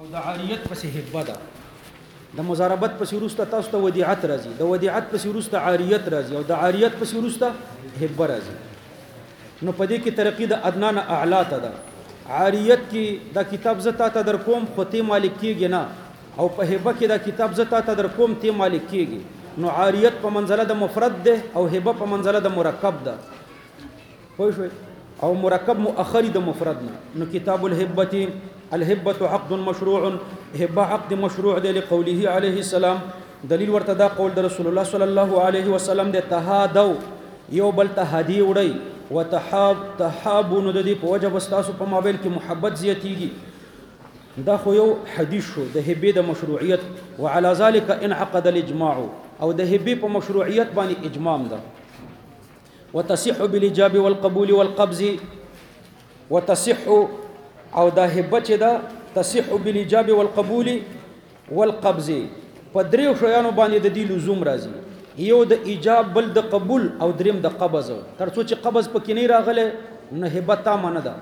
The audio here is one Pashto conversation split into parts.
او د عاریت پسې هبه ده. د مزاربت پسې وروسته تاسو ته ودیعت راځي، د ودیعت پسې وروسته عاریت راځي، او د عاریت پسې وروسته هبه راځي. نو په دې کې ترقی د ادنا نه اعلی ته ده. عاریت کې دا کتاب زه تا ته در کوم خو ته مالک کېږي نه، او په هبه کې دا کتاب زه تا ته در کوم ته مالک کېږي. نو عاریت په منزله د مفرد ده او هبه په منزله د مرکب ده. پوه شوئ؟ او مرکب مؤخری د مفرد نه. نو کتاب الهبه، الهبه عقد مشروع، هبه عقد مشروع دی لقوله علیه السلام. دلیل ورته دا قول د رسول الله صلی الله علیه وسلم دی، تهادو یو بل ته هدیه وړئ، وتحابوا نو د دې په وجه بس تاسو په مابین کې محبت زیاتیږي. دا خو یو حدیث شو د هبې د مشروعیت. وعلى ذلك انعقد الاجماع، او د هبې په مشروعیت باندې اجماع ده. وتصح بالاجاب والقبول والقبض، وتصح او دا هبه چې دا تصح بالاجاب والقبول والقبض په دریو شیانو باندې د دې لزوم راځي. یو د ایجاب، بل د قبول، او دریم د قبض. تر څو چې قبض پکې نه راغله نه هبه تامه نه ده.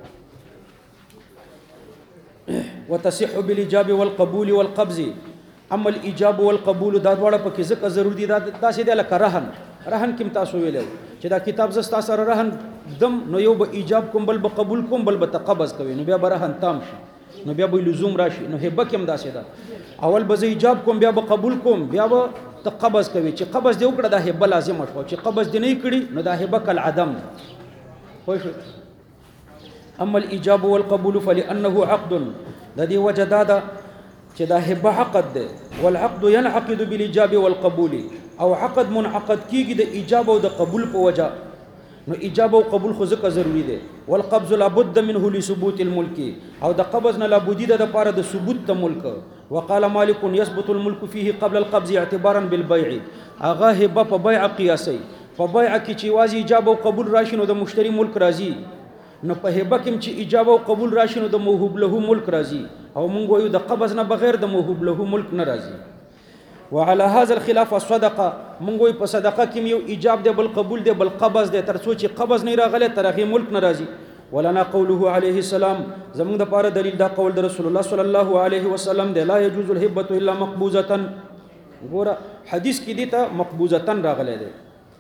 وتصح بالاجاب والقبول والقبض. اما الاجاب والقبول دا دواړه پکې ځکه ضروري دي. دا داسې دی لکه رهن. رهن کې تاسو ویلو چې دا کتاب زستا سره رهن دم، نو یو به ایجاب کوم، بل به قبول کوم، بل به تقبض کوي، نو بیا به رهن تام شي، نو بیا به لزوم راشي. نو هبه کې هم داسې ده، اول به ایجاب کوم، بیا به قبول کوم، بیا به تقبض کوي. چې قبض دی وکړه دا هبه لازم شو، چې قبض دی نه کړي نو دا هبه کل عدم ده. خو اما الاجاب والقبول فلانه عقد، د دې وجه دا ده چې دا هبه عقد ده. والعقد ينعقد بالاجاب والقبول، او عقد منعقد کیږي د ایجاب او د قبول په وجه. نو ایجاب او قبول خو ځکه ضروری دی. والقبض لابد منه لثبوت الملك، او د قبض نه لابد ده د پاره د ثبوت د ملک. وقال مالك يثبت الملك فيه قبل القبض اعتبارا بالبيع. اغه هبه په بيع قياسي، په بيع کې چې واځي ایجاب او قبول راشي نو د مشتری ملک راځي. نو په هبه کې چې ایجاب او قبول راشي نو د موهوب له ملک راځي، او مونږ وایو د قبض نه بغیر د موهوب له ملک نه راځي. وعلى هذا الخلاف الصدقه، مونږ وایو په صدقه کې یو ایجاب دی، بل قبول دی، بل قبض دی. تر څو چې قبض نه راغله تر هغه ملک نه راځي. ولنا قوله عليه السلام، زمونږ د پاره دلیل دا قول د رسول الله صلی الله علیه وسلم دی، لا يجوز الهبه الا مقبوزه. ګوره حدیث کې دي ته مقبوزه راغله دی.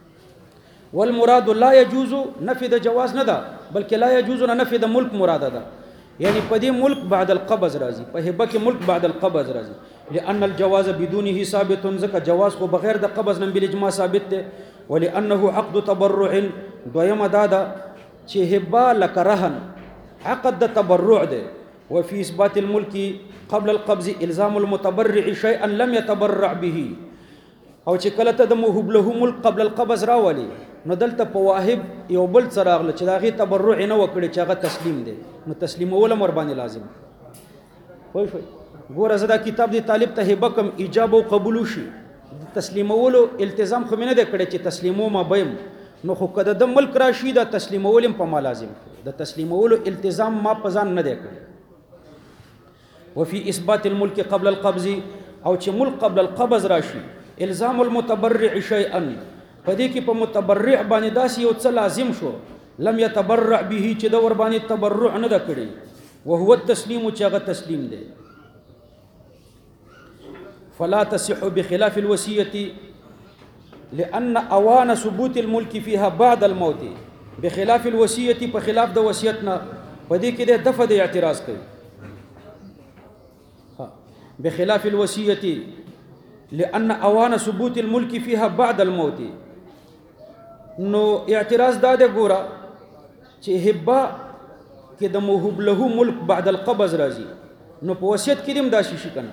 والمراد لا يجوز نفي د جواز نه ده، بلکې لا يجوز نفي د ملک مراد ده. یعنی په دې ملک بعد القبض راځي، په هبه کې ملک بعد القبض راځي. لأن الجواز بدونه ثابت، ځکه جواز خو بغیر د قبض نه بالاجماع ثابت دی. ولأنه عقد تبرع، دویمه دا ده چې هبه لکه رهن عقد د تبرع دی. وفي اثبات الملك قبل القبض الزام المتبرع شيئا لم يتبرع به، او چې کله ته د موهوب له ملک قبل القبض راولي نو دلته په واهب یو بل څه راغله چې دا غي تبرع نه وکړي چې هغه تسلیم دی، نو تسلیمول مر باندې لازم. وای شو ګوره زدا کتاب دی طالب ته هبه کوم ایجاب او قبول شي، تسلیمولو التزام خو نه دی کړی چې تسلیمو ما بیم، نو خو کده د ملک راشي دا تسلیمول په ما لازم، د تسلیمولو التزام ما پزان نه دی کړی. وفي اثبات الملك قبل القبض، او چې ملک قبل القبض راشي الزام المتبرع شيئا، پدې کې په متبرع باندې داسې یو څه لازم شو لم يتبرع به چې د ور باندې تبرع نه کړی، وهو التسليم چې هغه تسلیم دی. فلا تصح بخلاف الوصيه لان اوان ثبوت الملك فيها بعد الموت. بخلاف الوصيه په خلاف د وصیتنا پدې کې د دفع د اعتراض کوي. بخلاف الوصيه لأن اوان ثبوت الملك فيها بعد الموت. نو اعتراض دا ده ګوره چې هبه کې د موهوب له ملک بعد القبض راځي، نو په وصیت کې هم دا شي کنه.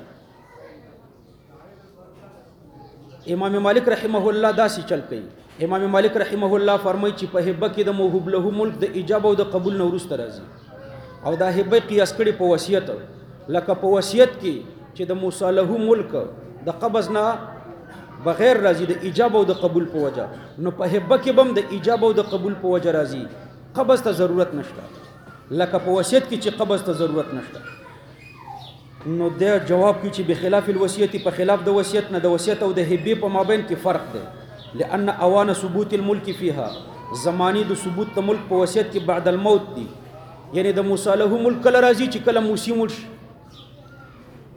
امام مالک رحمه الله داسې چل کوي. امام مالک رحمه الله فرمایي چې په هبه کې د موهوب له ملک د ایجاب او د قبول نه وروسته راځي، او دا هبه قیاس کړي په وصیت، لکه په وصیت کې چې د موسی له ملک د قبض نه بغیر راځي د ایجاب او د قبول په وجه، نو په هبه کې بم د ایجاب او د قبول په وجه راځي، قبض ته ضرورت نشته، لکه په وصیت کې چې قبض ته ضرورت نشته. نو د جواب کې چې بخلاف الوصیت په خلاف د وصیت نه د وصیت او د هبه په مابین کې فرق دی. لأن اوان ثبوت الملك فيها، زمانی د ثبوت د ملک په وصیت کې بعد الموت دی، یعنی د موسی له ملک کله راځي چې کله موسی مړ شي،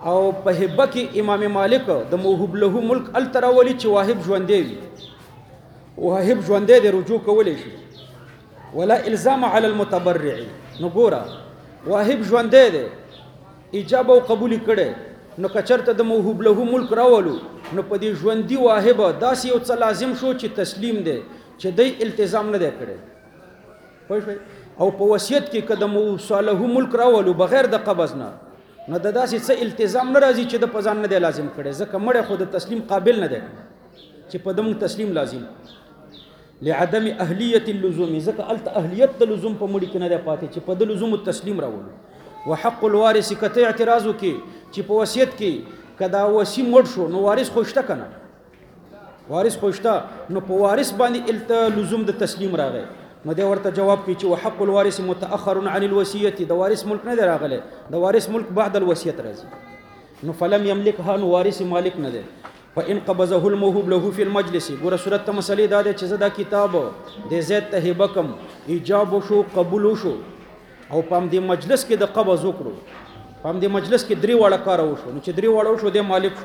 او په هبه کې امام مالک د موهوب له ملک التراولی چې واهب ژوندې وي واهب ژوندې د رجوع کولای شي ولا الزام على المتبرع نو ګوره واهب ژوندې دی ایجاب او قبول کړي نو کچرته د موهوب له ملک راولو نو په دې ژوندۍ واهب داسې یو څه لازم شو چې تسلیم دی چې دی التزام نه دی کړی او په وصیت کې قدم صالح ملک راولو بغیر د قبض نه نو د داسې څه التزام نه راځي چې د پزان نه دی لازم کړي ځکه مړ خو د تسلیم قابل نه دی چې په دم تسلیم لازم لعدم اهلیت اللزوم ځکه الت اهلیت د لزوم په مړي کې نه دی پاتې چې په د لزوم التسلیم راولو وحق الوارث کته اعتراض وکي چې په وصیت کې کدا وصي مړ شو نو وارث خوشته کنه وارث خوشته نو په وارث باندې الت لزوم د تسلیم راغی نو دی ورته جواب کوي چې وحق الوارث متأخر عن الوصيه د وارث ملک نه دی راغلی د وارث ملک بعد الوصیت راځي نو فلم يملكها نو وارث مالک نه دی فان قبضه الموهوب له في المجلس ګوره صورت مسلې دا ده چې زدا کتاب د زید ته هبکم ایجاب شو قبول شو او پام دې مجلس کې د قبض وکړو پام دې مجلس کې درې واړه کار وشو نو چې درې واړه وشو د مالک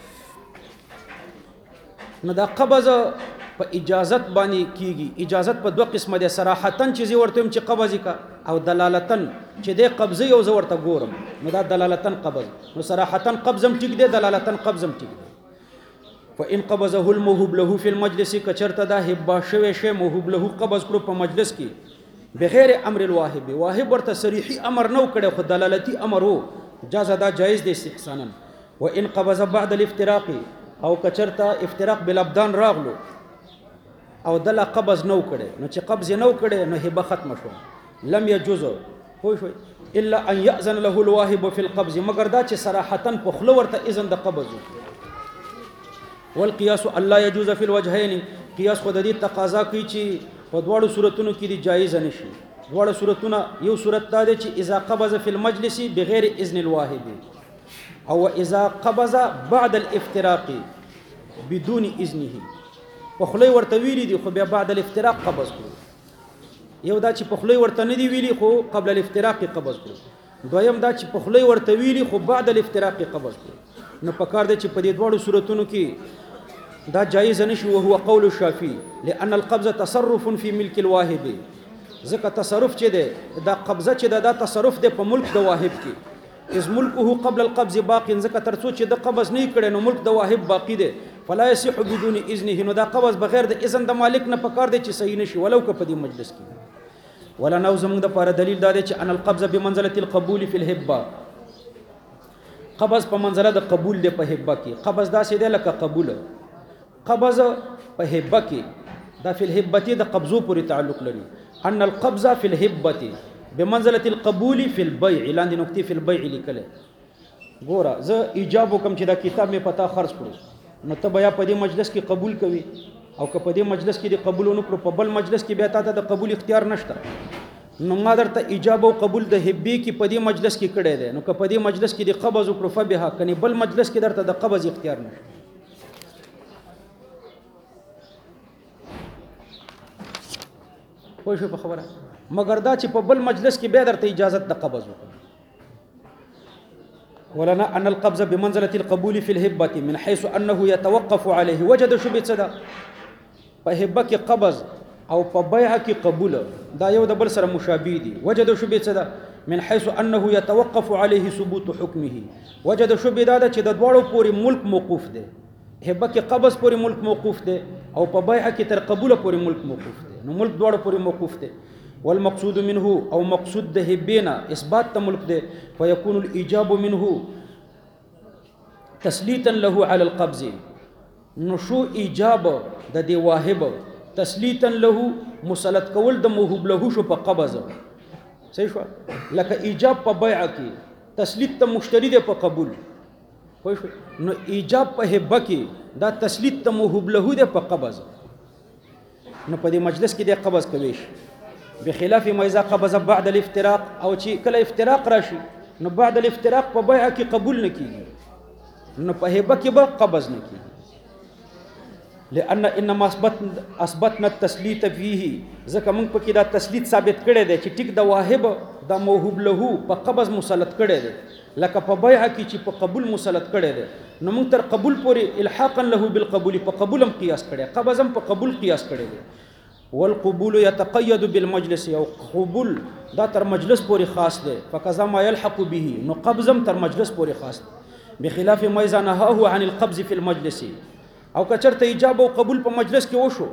نو دا قبض په اجازت باندې کیږي اجازت په دوه قسمه ده صراحتن چې ورته چې قبض کا او دلالتن چې د قبضه یو ورته ګورم نو دا دلالتن قبض نو صراحتن قبضم ټیک ده دلالتن قبضم ټیک ده فان قبضه الموهوب له في المجلس کچرته دا هبه شوی شی موهوب له قبض کړو په مجلس کې بغیر امر الواهب واهب ورته صریحي امر نو کړي خو دلالتي امر وو جاز دا جایز دی استحسانا وان قبض بعد الافتراق او کچرته افتراق بالابدان راغلو او دلا قبض نو کړي نو چې قبض نو کړي نو هبه ختم شو لم يجوز خو شو الا ان ياذن له الواهب في القبض مگر دا چې صراحتا په خلو ورته اذن د قبض والقياس الله يجوز في الوجهين قياس خو د دې تقاضا کوي چې په دواړو صورتونو کې دی جایز نشي دواړو صورتونه یو صورت دا دی چې اذا قبض في المجلس بغیر اذن الواهب او اذا قبض بعد الافتراق بدون اذنه په خلی ورته ویلي دي خو بیا بعد الافتراق قبض کړو یو دا چې په خلی ورته نه دی ویلي خو قبل الافتراق قبض کړو دویم دا چې په خلی ورته ویلي خو بعد الافتراق قبض کړو نو پکار دی چې په دې دواړو صورتونو کې دا جایز نشي وهو قول الشافعي لان القبضه تصرف في ملك الواهب ځکه تصرف چې دی دا قبضه چې دا تصرف دی په ملک د واهب کې از ملکه قبل القبض باقي ځکه ترڅو چې د قبض نه کړي نو ملک د واهب باقي دی فلا يصح بدون اذنه نو دا قبض بغیر د اذن د مالک نه پکار دی چې صحیح نشي ولو که په دې مجلس کې ولا نو زموږ د لپاره دلیل دا دی چې ان القبض بمنزله القبول في الهبه قبض په منزله د قبول دی په هبه کې قبض دا سیده لکه قبول قبض په هبه کې دا فی الهبه د قبضو پورې تعلق لري ان القبض فی الهبه بمنزله القبول فی البيع لاندې نقطې فی البيع لیکل ګوره زه ایجاب کوم چې دا کتاب می پتا خرج کړو نو ته بیا په دې مجلس کې قبول کوي او که په دې مجلس کې د قبول نه کړو په بل مجلس کې بیا ته د قبول اختیار نشته نو ما درته ایجاب او قبول د هبه کې په دې مجلس کې کړی دی نو که په دې مجلس کې د قبض وکړو فبها کني بل مجلس کې درته د قبض اختیار نشته پوه شو په خبره مگر دا چې په بل مجلس کې بیا درته اجازه د قبض وکړو ولنا ان القبض بمنزله القبول في الهبه من حيث انه يتوقف عليه وجد شبهه صدا په هبه کې قبض او په بيع کې قبول دا یو د بل سره مشابه دي وجد شبهه صدا من حيث انه يتوقف عليه ثبوت حكمه وجد شبهه دا چې د دوړو پورې ملک موقوف دی هبه کې قبض پورې ملک موقوف دی او په بيع کې تر قبول پورې ملک موقوف دی نو ملک دوړو پورې موقوف دی والمقصود منه او مقصود د هبینا اثبات ته ملک دی فيكون الايجاب منه تسلیتا له على القبض نشو ایجاب د دی واهب تسلیتا له مسلط کول د موهوب له شو په قبض صحیح شو لکه ایجاب په بیع کې تسلیت ته مشتری دی په قبول خو شو نو ایجاب په هبه کې دا تسلیت ته موهوب له دی په قبض نو په دې مجلس کې دی قبض کوي بخلاف ما اذا قبض بعد الافتراق او چې کله افتراق راشي نو بعد الافتراق په بیع کې قبول نه کیږي نو په هبه کې به قبض نه کیږي لان انما اثبتنا التسلیت فيه ځکه موږ په کې دا تسلیت ثابت کړی دی چې ټیک د واهب دا موهوب له په قبض مسلط کړی دی لکه په بیع کې چې په قبول مسلط کړی دی نو موږ تر قبول پورې الحاقا له بالقبول په قبول هم قیاس کړی قبض هم په قبول قیاس کړی دی والقبول يتقيد بالمجلس او قبول دا تر مجلس پورې خاص دی فكذا ما يلحق به نو قبض هم تر مجلس پورې خاص دی بخلاف ما اذا نهاه عن القبض في المجلس او کچرته ایجاب او قبول په مجلس کې وشو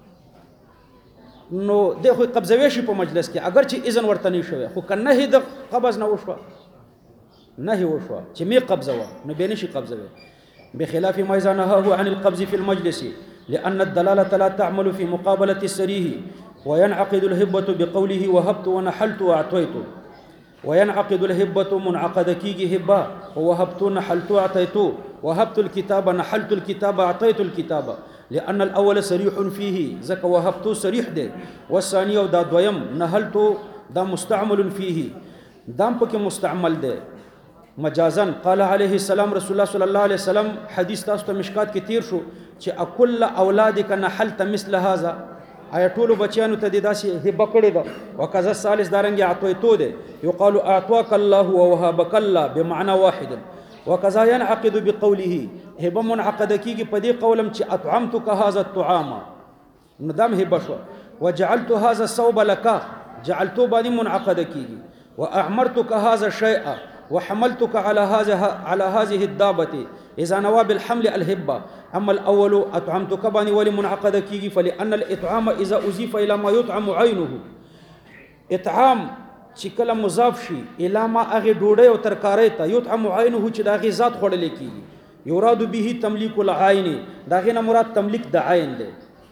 نو د خو قبضوي شي په مجلس کې اگر چې اذن ورته نه شوی خو کنه د قبض نه وشو نه وشو چې می قبضوا نو به نشي قبضوي بخلاف ما اذا نهاه عن القبض في المجلس لان الدلاله لا تعمل في مقابله السريه وينعقد الهبه بقوله وهبت ونحلت واعطيت وينعقد الهبه منعقد كيجي هبه ووهبت نحلت اعطيت وهبت الكتاب نحلت الكتاب اعطيت الكتاب لأن الأول صريح فيه زك وهبت صريح ده والثاني دا دويم نهلت دا مستعمل فيه دام پک مستعمل ده مجازا قال عليه السلام رسول الله صلى الله عليه وسلم حدیث تاسو ته مشکات کې تیر شو چې اکل اولادک نحلت مثل هذا آیا ټول بچیانو ته داسې هبه کړی ده وکذا ثالث دارنګ اعطیتو ده يقال اعطاك الله ووهبك الله بمعنى واحد وكذا ينعقد بقوله هبه منعقد کیږي په دې قولم چې اطعمتك هذا الطعام ندم هبه شو وجعلت هذا الثوب لك جعلته باندې منعقد کیږي واعمرتك هذا الشيء وحملتك على هذه الدابه اذا نوى بالحمل الهبه اما الاول اطعمتك باندې ولي منعقد کیږي فلان الاطعام اذا اضيف الى ما يطعم عينه اطعام چې کله مضاف شي الا ما هغه ډوډۍ او ترکارۍ ته یطعم عینه چې د هغې ذات خوړلی کېږي یراد به تملیک العین د هغې نه مراد تملیک د عین دی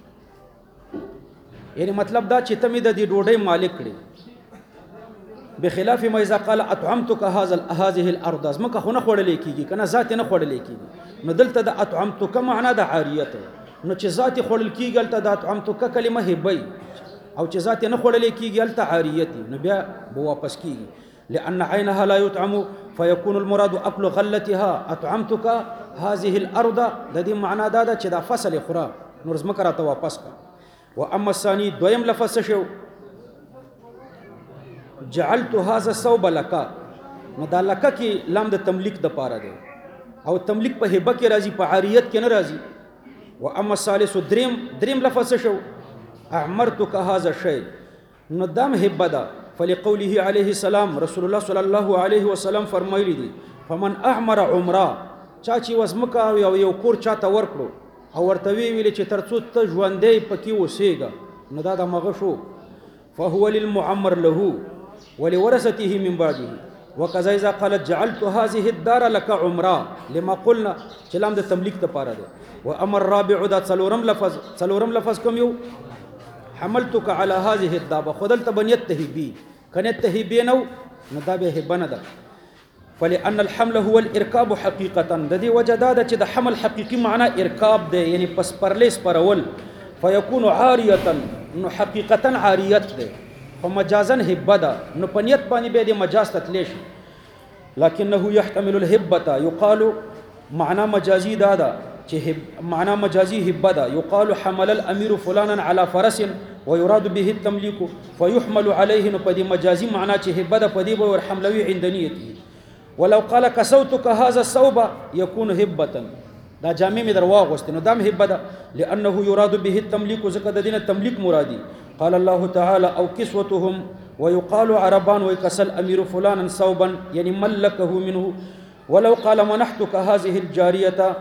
یعنی مطلب دا چې ته مې د دې ډوډۍ مالک کړې بخلاف ما اذا قال اطعمتك هذه الارض ځمکه خو نه خوړلی کېږي که نه ذات یې نه خوړلی کېږي نو دلته د اطعمتك معنا د عاریت نو چې ذات یې خوړل کېږي هلته د اطعمتك کلمه هبی او چې ذات نه خوړلې کیږي الته عاریتی نو بیا به واپس کیږي لان عینها لا يطعم فيكون المراد اكل غلتها اطعمتك هذه الارض د دې معنا دا ده چې دا فصل خورا نور زمکه راته واپس کا واما الثاني دویم لفظ شو جعلت هذا الثوب لك نو دا لك کې لام د تملیک د پاره دی او تملیک په هبه کې راځي په عاریت کې نه راځي واما الثالث دریم لفظ شو اعمرتك هذا الشيء ندام هبه ده فلقوله عليه السلام رسول الله صلى الله عليه وسلم فرمایلی دي فمن اعمر عمره چا چې وسمکه یو کور چاته ورکړو او ورته ویل چې ترڅو ته ژوندې پکې وسېګا نو دا د مغه شو فهو للمعمر له ولورثته من بعده وكذا اذا قالت جعلت هذه الدار لك عمره لما قلنا چلام د تملیک ته پاره ده وامر الرابع ده څلورم لفظ کوم یو حملتك على هذه الدابه خدلت بنيت تهبي كانت تهبي نو ندابه هبنه ده فلان الحمل هو الاركاب حقيقه د دې وجداده چې د حمل حقيقي معنى اركاب ده یعنی پس پرلیس پرول فيكون عاريه نو حقيقه عاريت ده فمجازا هبه ده نو پنیت باندې به د مجاز تتلیش لكنه يحتمل الهبه يقال معنى مجازي ده چې معنا مجازي هبه ده يقال حمل الامير فلانا على فرس ويراد به التمليك فيحمل عليه نو پدې مجازي معنا چې هبه ده پدې به ور حملوي عند نيته ولو قال كسوتك هذا الثوب يكون هبه دا جامع می درواغ نو دام هبه ده لانه يراد به التمليك زکه د دینه تملیک مرادي قال الله تعالى او كسوتهم ويقال عربان ويكسل امير فلانا ثوبا يعني ملكه منه ولو قال منحتك هذه الجاريه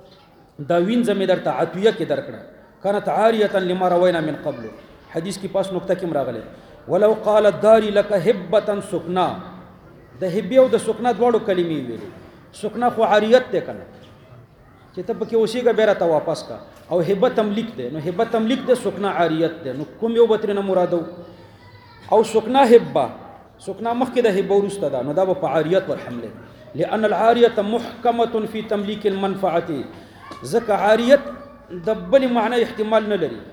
دا وینځه مې درته عطیه کې درکړه كانت عاریه لما روینا من قبل حدیث کې پاس نقطه کې راغله ولو قال الدار لك هبه سكنا د هبه او د سكنا دواړو کلمې ویلې سكنا خو عاریت ته کنه چې ته پکې اوسېګه بیره ته واپس کا او هبه تملیک ده نو هبه تملیک ده سكنا عاریت ده نو کوم یو بترنه مرادو او سكنا هبه سكنا مخکې د هبه ورسته ده نو دا په عاریت ور حمله لان العاریه محکمه في تملیک المنفعه ځکه عاریت د بل معنی احتمال نه لري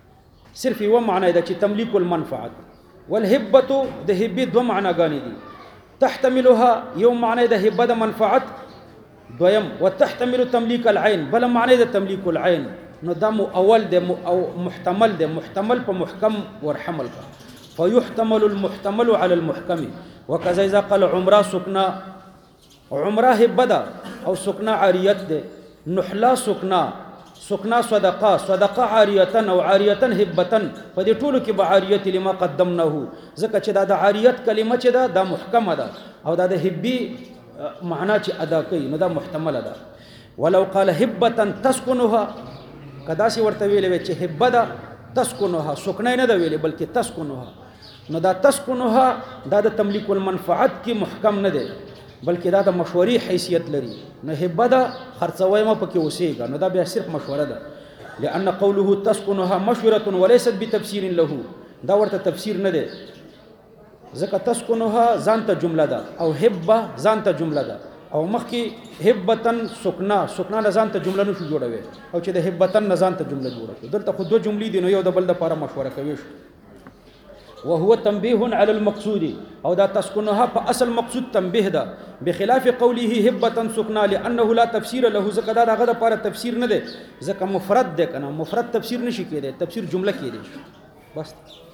صرف یو معنی ده چې تملیک المنفعه والهبه د هبه دوه معناګانې دي تحتملها یو معنی د هبه د منفعت دویم وتحتمل تملیک العين بل معنی د تملیک العين نو دا اول د او محتمل د محتمل په محکم ور حمل کا فيحتمل المحتمل على المحكم وكذا اذا قال عمره سكنا عمره هبدا او سکنا عاریت ده نحلا سکنا صدقه عاریتن او عاریتن هبتن په دې ټولو کې به عاریت لما قدمناه ځکه چې دا د عاریت کلمه چې دا محکمه ده او دا د هبي معنا چې ادا کوي نو دا محتمل ده ولو قال هبتن تسكنها کدا سی ورته ویلې چې هبه ده تسكنها سکنا نه ده ویلې بلکې تسكنها نو دا تسكنها دا د تملیک المنفعت کې محکم نه ده بلکې دا د مشوري حیثیت لري نو هبه ده خرڅوي ما پکې اوسېږي نو دا بیا صرف مشوره ده لأن قوله تسكنها مشوره وليست بتفسير له دا ورته تفسیر نه ده ځکه تسكنها ځانته جمله ده او هبه ځانته جمله ده او مخکې هبتن سکنا نه ځانته جمله نشو جوړوي او چې د هبتن نه ځانته جمله جوړه دلته خو دوه جملې دي نو یو د بل لپاره مشوره کوي وهو تنبيه على المقصود او دا تسكنها فاصل مقصود تنبيه ده بخلاف قوله هبه سكنا لانه لا تفسير له ځکه دا هغه لپاره تفسیر نه ده ځکه مفرد ده کنه مفرد تفسیر نشي کېدی تفسیر جمله کېدی بس